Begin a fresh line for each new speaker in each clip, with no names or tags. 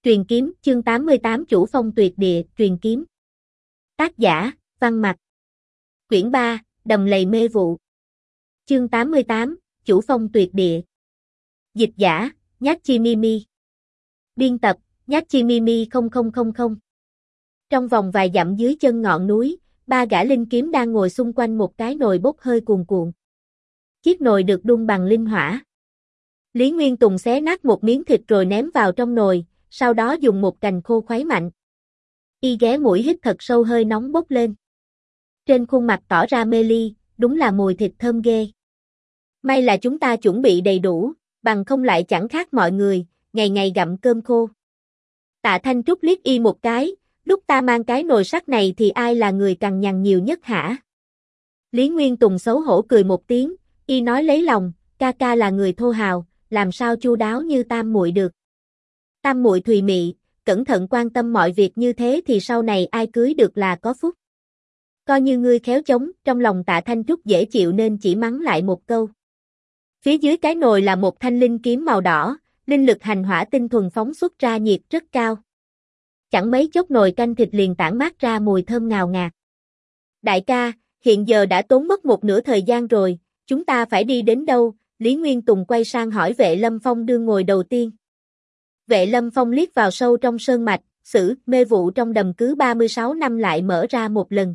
Truyền kiếm, chương 88 Chủ phong tuyệt địa, truyền kiếm. Tác giả, Văn Mặc. Quyển 3, Đầm lầy mê vụ. Chương 88, Chủ phong tuyệt địa. Dịch giả, Nhát Chi Mimi. Biên tập, Nhát Chi Mimi 0000. Trong vòng vài dặm dưới chân ngọn núi, ba gã linh kiếm đang ngồi xung quanh một cái nồi bốc hơi cuồn cuộn. Chiếc nồi được đun bằng linh hỏa. Lý Nguyên Tùng xé nát một miếng thịt rồi ném vào trong nồi, sau đó dùng một cành khô khuấy mạnh. Y ghé mũi hít thật sâu hơi nóng bốc lên. Trên khuôn mặt tỏ ra mê ly, đúng là mùi thịt thơm ghê. May là chúng ta chuẩn bị đầy đủ, bằng không lại chẳng khác mọi người, ngày ngày gặm cơm khô. Tạ Thanh Trúc liếc Y một cái, lúc ta mang cái nồi sắt này thì ai là người cằn nhằn nhiều nhất hả? Lý Nguyên Tùng xấu hổ cười một tiếng, Y nói lấy lòng, ca ca là người thô hào, làm sao chu đáo như tam muội được. Tam muội thùy mị, cẩn thận quan tâm mọi việc như thế thì sau này ai cưới được là có phúc. Coi như ngươi khéo chống, trong lòng Tạ Thanh Trúc dễ chịu nên chỉ mắng lại một câu. Phía dưới cái nồi là một thanh linh kiếm màu đỏ, linh lực hành hỏa tinh thuần phóng xuất ra nhiệt rất cao. Chẳng mấy chốc nồi canh thịt liền tản mát ra mùi thơm ngào ngạt. Đại ca, hiện giờ đã tốn mất một nửa thời gian rồi, chúng ta phải đi đến đâu? Lý Nguyên Tùng quay sang hỏi Vệ Lâm Phong đương ngồi đầu tiên. Vệ Lâm Phong liếc vào sâu trong sơn mạch, mê vụ trong đầm cứ 36 năm lại mở ra một lần.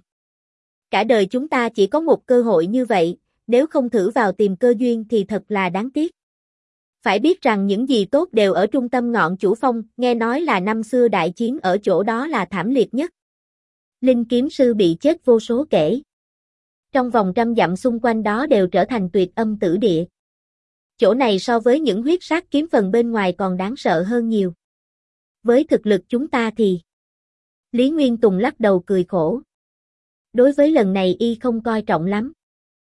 Cả đời chúng ta chỉ có một cơ hội như vậy, nếu không thử vào tìm cơ duyên thì thật là đáng tiếc. Phải biết rằng những gì tốt đều ở trung tâm ngọn Chủ phong, nghe nói là năm xưa đại chiến ở chỗ đó là thảm liệt nhất. Linh kiếm sư bị chết vô số kể. Trong vòng trăm dặm xung quanh đó đều trở thành tuyệt âm tử địa. Chỗ này so với những huyết sát kiếm phần bên ngoài còn đáng sợ hơn nhiều. Với thực lực chúng ta thì... Lý Nguyên Tùng lắc đầu cười khổ. Đối với lần này Y không coi trọng lắm.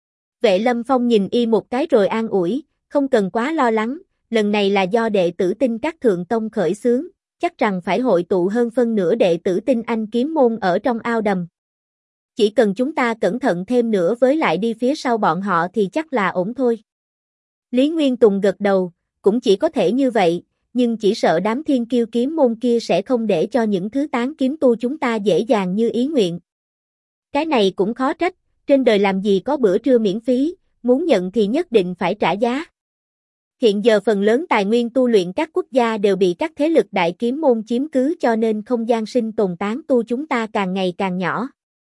Vệ Lâm Phong nhìn Y một cái rồi an ủi, không cần quá lo lắng, lần này là do đệ tử Tinh Các Thượng Tông khởi xướng, chắc rằng phải hội tụ hơn phân nửa đệ tử Tinh Anh kiếm môn ở trong ao đầm. Chỉ cần chúng ta cẩn thận thêm nữa với lại đi phía sau bọn họ thì chắc là ổn thôi. Lý Nguyên Tùng gật đầu, cũng chỉ có thể như vậy, nhưng chỉ sợ đám thiên kiêu kiếm môn kia sẽ không để cho những thứ tán kiếm tu chúng ta dễ dàng như ý nguyện. Cái này cũng khó trách, trên đời làm gì có bữa trưa miễn phí, muốn nhận thì nhất định phải trả giá. Hiện giờ phần lớn tài nguyên tu luyện các quốc gia đều bị các thế lực đại kiếm môn chiếm cứ cho nên không gian sinh tồn tán tu chúng ta càng ngày càng nhỏ.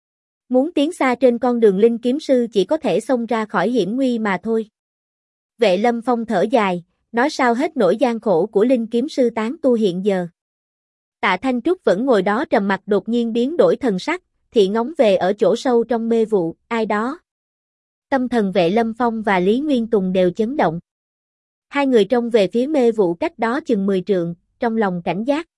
Muốn tiến xa trên con đường linh kiếm sư chỉ có thể xông ra khỏi hiểm nguy mà thôi. Vệ Lâm Phong thở dài, nói sao hết nỗi gian khổ của linh kiếm sư tán tu hiện giờ. Tạ Thanh Trúc vẫn ngồi đó trầm mặc đột nhiên biến đổi thần sắc, thị ngóng về ở chỗ sâu trong mê vụ, ai đó. Tâm thần Vệ Lâm Phong và Lý Nguyên Tùng đều chấn động. Hai người trông về phía mê vụ cách đó chừng 10 trượng, trong lòng cảnh giác.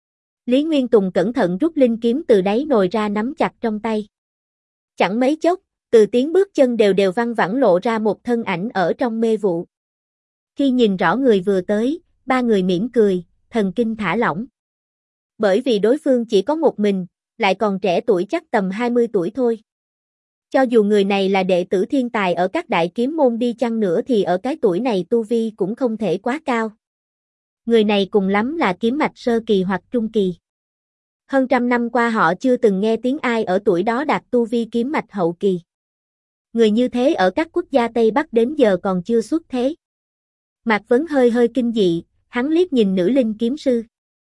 Lý Nguyên Tùng cẩn thận rút linh kiếm từ đáy nồi ra nắm chặt trong tay. Chẳng mấy chốc, từ tiếng bước chân đều đều văng vẳng lộ ra một thân ảnh ở trong mê vụ. Khi nhìn rõ người vừa tới, ba người mỉm cười, thần kinh thả lỏng. Bởi vì đối phương chỉ có một mình, lại còn trẻ tuổi chắc tầm 20 tuổi thôi. Cho dù người này là đệ tử thiên tài ở các đại kiếm môn đi chăng nữa thì ở cái tuổi này tu vi cũng không thể quá cao. Người này cùng lắm là kiếm mạch sơ kỳ hoặc trung kỳ. Hơn trăm năm qua họ chưa từng nghe tiếng ai ở tuổi đó đạt tu vi kiếm mạch hậu kỳ. Người như thế ở các quốc gia Tây Bắc đến giờ còn chưa xuất thế. Mạc Vấn hơi hơi kinh dị, hắn liếc nhìn nữ linh kiếm sư.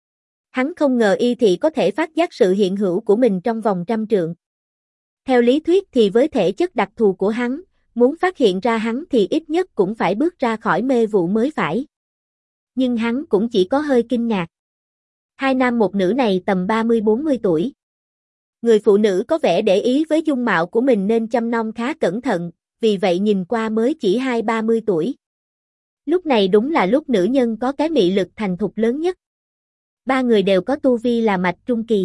Hắn không ngờ Y thị có thể phát giác sự hiện hữu của mình trong vòng trăm trượng. Theo lý thuyết thì với thể chất đặc thù của hắn, muốn phát hiện ra hắn thì ít nhất cũng phải bước ra khỏi mê vụ mới phải. Nhưng hắn cũng chỉ có hơi kinh ngạc. Hai nam một nữ này tầm 30-40 tuổi. Người phụ nữ có vẻ để ý với dung mạo của mình nên chăm nom khá cẩn thận, vì vậy nhìn qua mới chỉ 20-30 tuổi. Lúc này đúng là lúc nữ nhân có cái mị lực thành thục lớn nhất. Ba người đều có tu vi là mạch trung kỳ.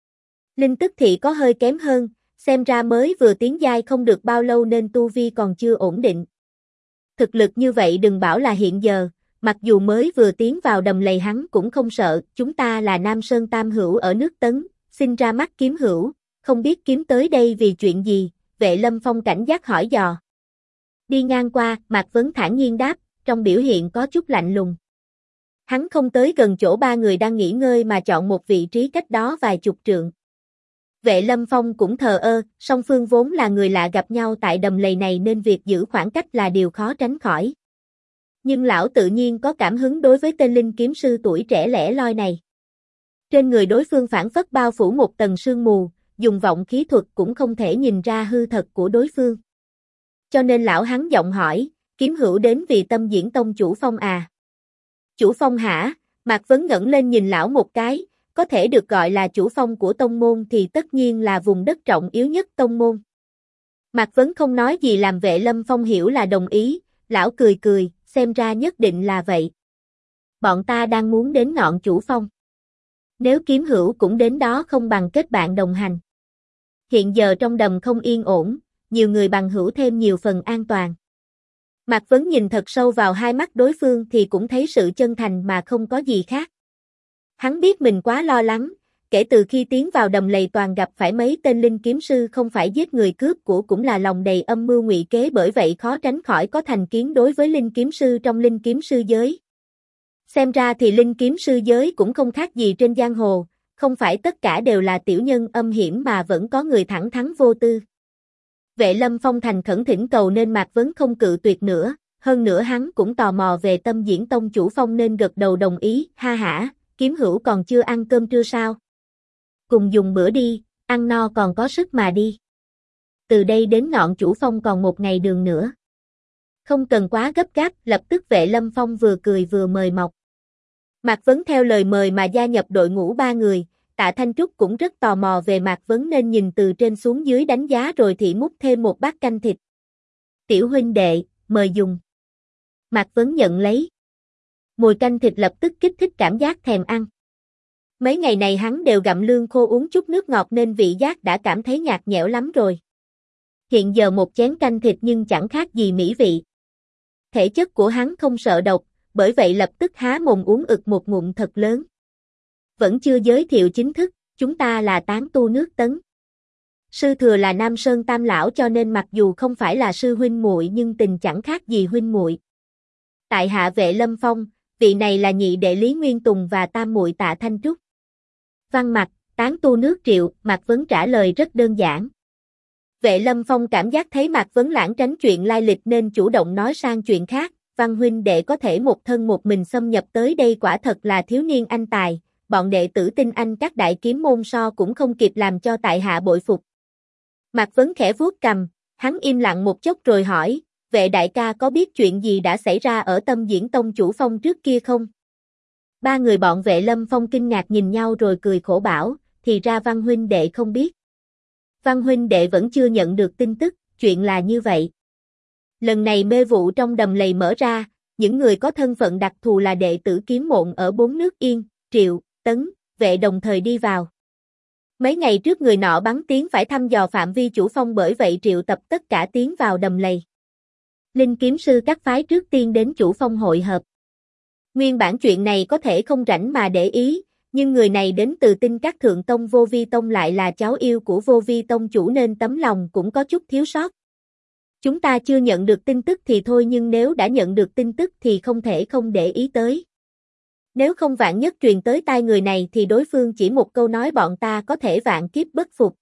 Linh tức thị có hơi kém hơn, xem ra mới vừa tiến giai không được bao lâu nên tu vi còn chưa ổn định. Thực lực như vậy đừng bảo là hiện giờ, mặc dù mới vừa tiến vào đầm lầy hắn cũng không sợ, chúng ta là Nam Sơn Tam Hữu ở nước Tấn, sinh ra mắt kiếm hữu, không biết kiếm tới đây vì chuyện gì, Vệ Lâm Phong cảnh giác hỏi dò. Đi ngang qua, Mạc Vấn thản nhiên đáp, trong biểu hiện có chút lạnh lùng. Hắn không tới gần chỗ ba người đang nghỉ ngơi mà chọn một vị trí cách đó vài chục trượng. Vệ Lâm Phong cũng thờ ơ, song phương vốn là người lạ gặp nhau tại đầm lầy này nên việc giữ khoảng cách là điều khó tránh khỏi. Nhưng lão tự nhiên có cảm hứng đối với tên linh kiếm sư tuổi trẻ lẻ loi này. Trên người đối phương phảng phất bao phủ một tầng sương mù, dùng vọng khí thuật cũng không thể nhìn ra hư thật của đối phương. Cho nên lão hắn giọng hỏi, kiếm hữu đến vì Tâm Diễn Tông chủ Phong à? Chủ Phong hả? Mạc Vấn ngẩng lên nhìn lão một cái, có thể được gọi là chủ phong của tông môn thì tất nhiên là vùng đất trọng yếu nhất tông môn. Mạc Vấn không nói gì làm Vệ Lâm Phong hiểu là đồng ý, lão cười cười, xem ra nhất định là vậy. Bọn ta đang muốn đến ngọn chủ phong. Nếu kiếm hữu cũng đến đó không bằng kết bạn đồng hành. Hiện giờ trong đầm không yên ổn, nhiều người bằng hữu thêm nhiều phần an toàn. Mạc Vấn nhìn thật sâu vào hai mắt đối phương thì cũng thấy sự chân thành mà không có gì khác. Hắn biết mình quá lo lắng, kể từ khi tiến vào đầm lầy toàn gặp phải mấy tên linh kiếm sư không phải giết người cướp của cũng là lòng đầy âm mưu ngụy kế, bởi vậy khó tránh khỏi có thành kiến đối với linh kiếm sư trong linh kiếm sư giới. Xem ra thì linh kiếm sư giới cũng không khác gì trên giang hồ, không phải tất cả đều là tiểu nhân âm hiểm mà vẫn có người thẳng thắn vô tư. Vệ Lâm Phong thành khẩn thỉnh cầu nên Mạc Vấn không cự tuyệt nữa, hơn nữa hắn cũng tò mò về Tâm Diễn Tông chủ Phong nên gật đầu đồng ý, ha hả, kiếm hữu còn chưa ăn cơm trưa sao? Cùng dùng bữa đi, ăn no còn có sức mà đi. Từ đây đến ngọn chủ phong còn một ngày đường nữa. Không cần quá gấp gáp, lập tức Vệ Lâm Phong vừa cười vừa mời mọc. Mạc Vấn theo lời mời mà gia nhập đội ngũ ba người, Tạ Thanh Trúc cũng rất tò mò về Mạc Vấn nên nhìn từ trên xuống dưới đánh giá rồi thị múc thêm một bát canh thịt. Tiểu huynh đệ, mời dùng. Mạc Vấn nhận lấy. Mùi canh thịt lập tức kích thích cảm giác thèm ăn. Mấy ngày này hắn đều gặm lương khô uống chút nước ngọt nên vị giác đã cảm thấy nhạt nhẽo lắm rồi. Hiện giờ một chén canh thịt nhưng chẳng khác gì mỹ vị. Thể chất của hắn không sợ độc, bởi vậy lập tức há mồm uống ực một ngụm thật lớn. Vẫn chưa giới thiệu chính thức, chúng ta là tán tu nước Tấn. Sư thừa là Nam Sơn Tam Lão cho nên mặc dù không phải là sư huynh muội nhưng tình chẳng khác gì huynh muội. Tại hạ Vệ Lâm Phong, vị này là nhị đệ Lý Nguyên Tùng và tam muội Tạ Thanh Trúc. Văn mặt, tán tu nước Triệu, Mạc Vấn trả lời rất đơn giản. Vệ Lâm Phong cảm giác thấy Mạc Vấn lảng tránh chuyện lai lịch nên chủ động nói sang chuyện khác. Văn huynh đệ có thể một thân một mình xâm nhập tới đây quả thật là thiếu niên anh tài, bọn đệ tử tin anh các đại kiếm môn so cũng không kịp làm cho tại hạ bội phục. Mạc Vấn khẽ vuốt cằm, hắn im lặng một chốc rồi hỏi, Vệ đại ca có biết chuyện gì đã xảy ra ở Tâm Diễn Tông chủ Phong trước kia không? Ba người bọn Vệ Lâm Phong kinh ngạc nhìn nhau rồi cười khổ bảo, thì ra Văn huynh đệ không biết. Văn huynh đệ vẫn chưa nhận được tin tức, chuyện là như vậy. Lần này mê vụ trong đầm lầy mở ra, những người có thân phận đặc thù là đệ tử kiếm môn ở bốn nước Yên, Triệu, Tấn, Vệ đồng thời đi vào. Mấy ngày trước người nọ bắn tiếng phải thăm dò phạm vi chủ phong, bởi vậy triệu tập tất cả tiến vào đầm lầy. Linh kiếm sư các phái trước tiên đến chủ phong hội hợp. Nguyên bản chuyện này có thể không rảnh mà để ý, nhưng người này đến từ Tinh Các Thượng Tông Vô Vi Tông lại là cháu yêu của Vô Vi Tông chủ nên tấm lòng cũng có chút thiếu sót. Chúng ta chưa nhận được tin tức thì thôi, nhưng nếu đã nhận được tin tức thì không thể không để ý tới. Nếu không vạn nhất truyền tới tai người này thì đối phương chỉ một câu nói bọn ta có thể vạn kiếp bất phục.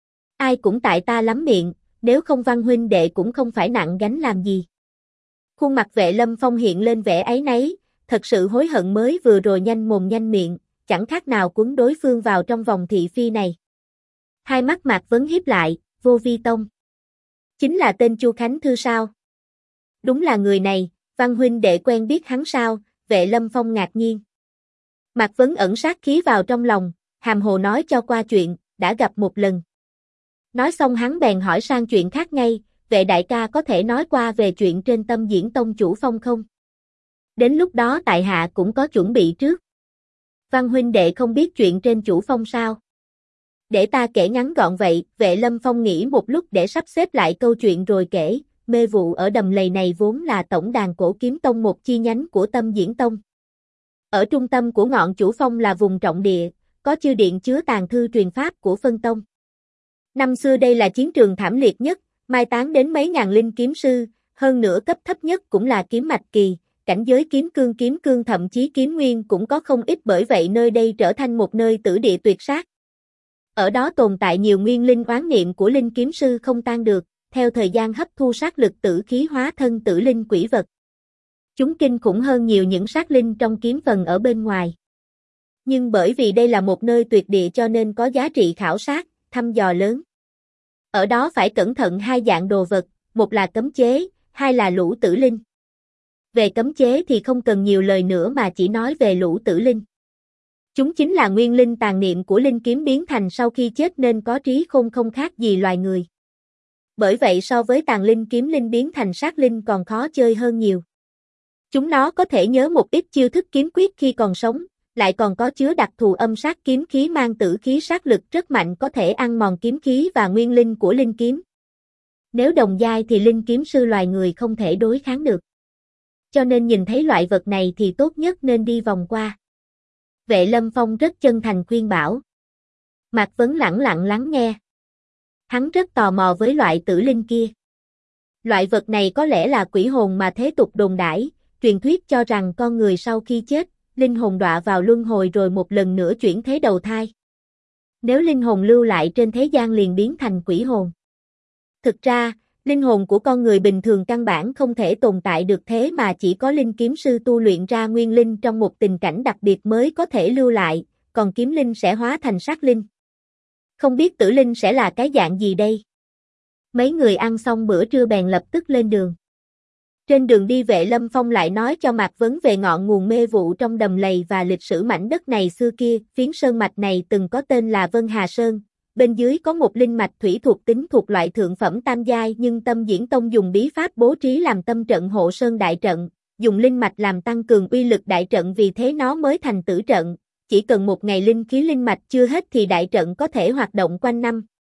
Ai cũng tại ta lắm miệng, nếu không Văn huynh đệ cũng không phải nặng gánh làm gì. Khuôn mặt Vệ Lâm Phong hiện lên vẻ áy náy, thật sự hối hận mới vừa rồi nhanh mồm nhanh miệng, chẳng khác nào cuốn đối phương vào trong vòng thị phi này. Hai mắt Mạc Vấn híp lại, Vô Vi Tông. Chính là tên Chu Khánh Thư sao? Đúng là người này, Văn huynh đệ quen biết hắn sao? Vệ Lâm Phong ngạc nhiên. Mạc Vấn ẩn sát khí vào trong lòng, hàm hồ nói cho qua chuyện, đã gặp một lần. Nói xong hắn bèn hỏi sang chuyện khác ngay, Vệ đại ca có thể nói qua về chuyện trên Tâm Diễn Tông chủ Phong không? Đến lúc đó tại hạ cũng có chuẩn bị trước. Văn huynh đệ không biết chuyện trên chủ Phong sao? Để ta kể ngắn gọn vậy. Vệ Lâm Phong nghĩ một lúc để sắp xếp lại câu chuyện rồi kể. Mê vụ ở đầm lầy này vốn là tổng đàn Cổ Kiếm Tông, một chi nhánh của Tâm Diễn Tông. Ở trung tâm của ngọn chủ phong là vùng trọng địa, có chư điện chứa tàn thư truyền pháp của phân tông. Năm xưa đây là chiến trường thảm liệt nhất, mai táng đến mấy ngàn linh kiếm sư, hơn nữa cấp thấp nhất cũng là kiếm mạch kỳ, cảnh giới kiếm cương thậm chí kiếm nguyên cũng có không ít, bởi vậy nơi đây trở thành một nơi tử địa tuyệt sát. Ở đó tồn tại nhiều nguyên linh oán niệm của linh kiếm sư không tan được, theo thời gian hấp thu sát lực tử khí hóa thân tử linh quỷ vật. Chúng kinh khủng hơn nhiều những sát linh trong kiếm phần ở bên ngoài. Nhưng bởi vì đây là một nơi tuyệt địa cho nên có giá trị khảo sát, thăm dò lớn. Ở đó phải cẩn thận hai dạng đồ vật, một là cấm chế, hai là lũ tử linh. Về cấm chế thì không cần nhiều lời nữa mà chỉ nói về lũ tử linh. Chúng chính là nguyên linh tàn niệm của linh kiếm biến thành sau khi chết nên có trí khôn không khác gì loài người. Bởi vậy so với tàn linh kiếm linh biến thành sát linh còn khó chơi hơn nhiều. Chúng nó có thể nhớ một ít chiêu thức kiếm quyết khi còn sống, lại còn có chứa đặc thù âm sát kiếm khí mang tử khí sát lực rất mạnh có thể ăn mòn kiếm khí và nguyên linh của linh kiếm. Nếu đồng giai thì linh kiếm sư loài người không thể đối kháng được. Cho nên nhìn thấy loại vật này thì tốt nhất nên đi vòng qua. Vệ Lâm Phong rất chân thành khuyên bảo. Mạc Vấn lẳng lặng lắng nghe. Hắn rất tò mò với loại tử linh kia. Loại vật này có lẽ là quỷ hồn mà thế tục đồn đãi, truyền thuyết cho rằng con người sau khi chết, linh hồn đọa vào luân hồi rồi một lần nữa chuyển thế đầu thai. Nếu linh hồn lưu lại trên thế gian liền biến thành quỷ hồn. Thực ra, linh hồn của con người bình thường căn bản không thể tồn tại được, thế mà chỉ có linh kiếm sư tu luyện ra nguyên linh trong một tình cảnh đặc biệt mới có thể lưu lại, còn kiếm linh sẽ hóa thành sát linh. Không biết tử linh sẽ là cái dạng gì đây? Mấy người ăn xong bữa trưa bèn lập tức lên đường. Trên đường đi Vệ Lâm Phong lại nói cho Mạc Vấn về ngọn nguồn mê vụ trong đầm lầy và lịch sử mảnh đất này xưa kia. Phiến sơn mạch này từng có tên là Vân Hà Sơn, bên dưới có một linh mạch thủy thuộc tính thuộc loại thượng phẩm tam giai, nhưng Tâm Diễn Tông dùng bí pháp bố trí làm tâm trận hộ sơn đại trận, dùng linh mạch làm tăng cường uy lực đại trận, vì thế nó mới thành tử trận. Chỉ cần một ngày linh khí linh mạch chưa hết thì đại trận có thể hoạt động quanh năm,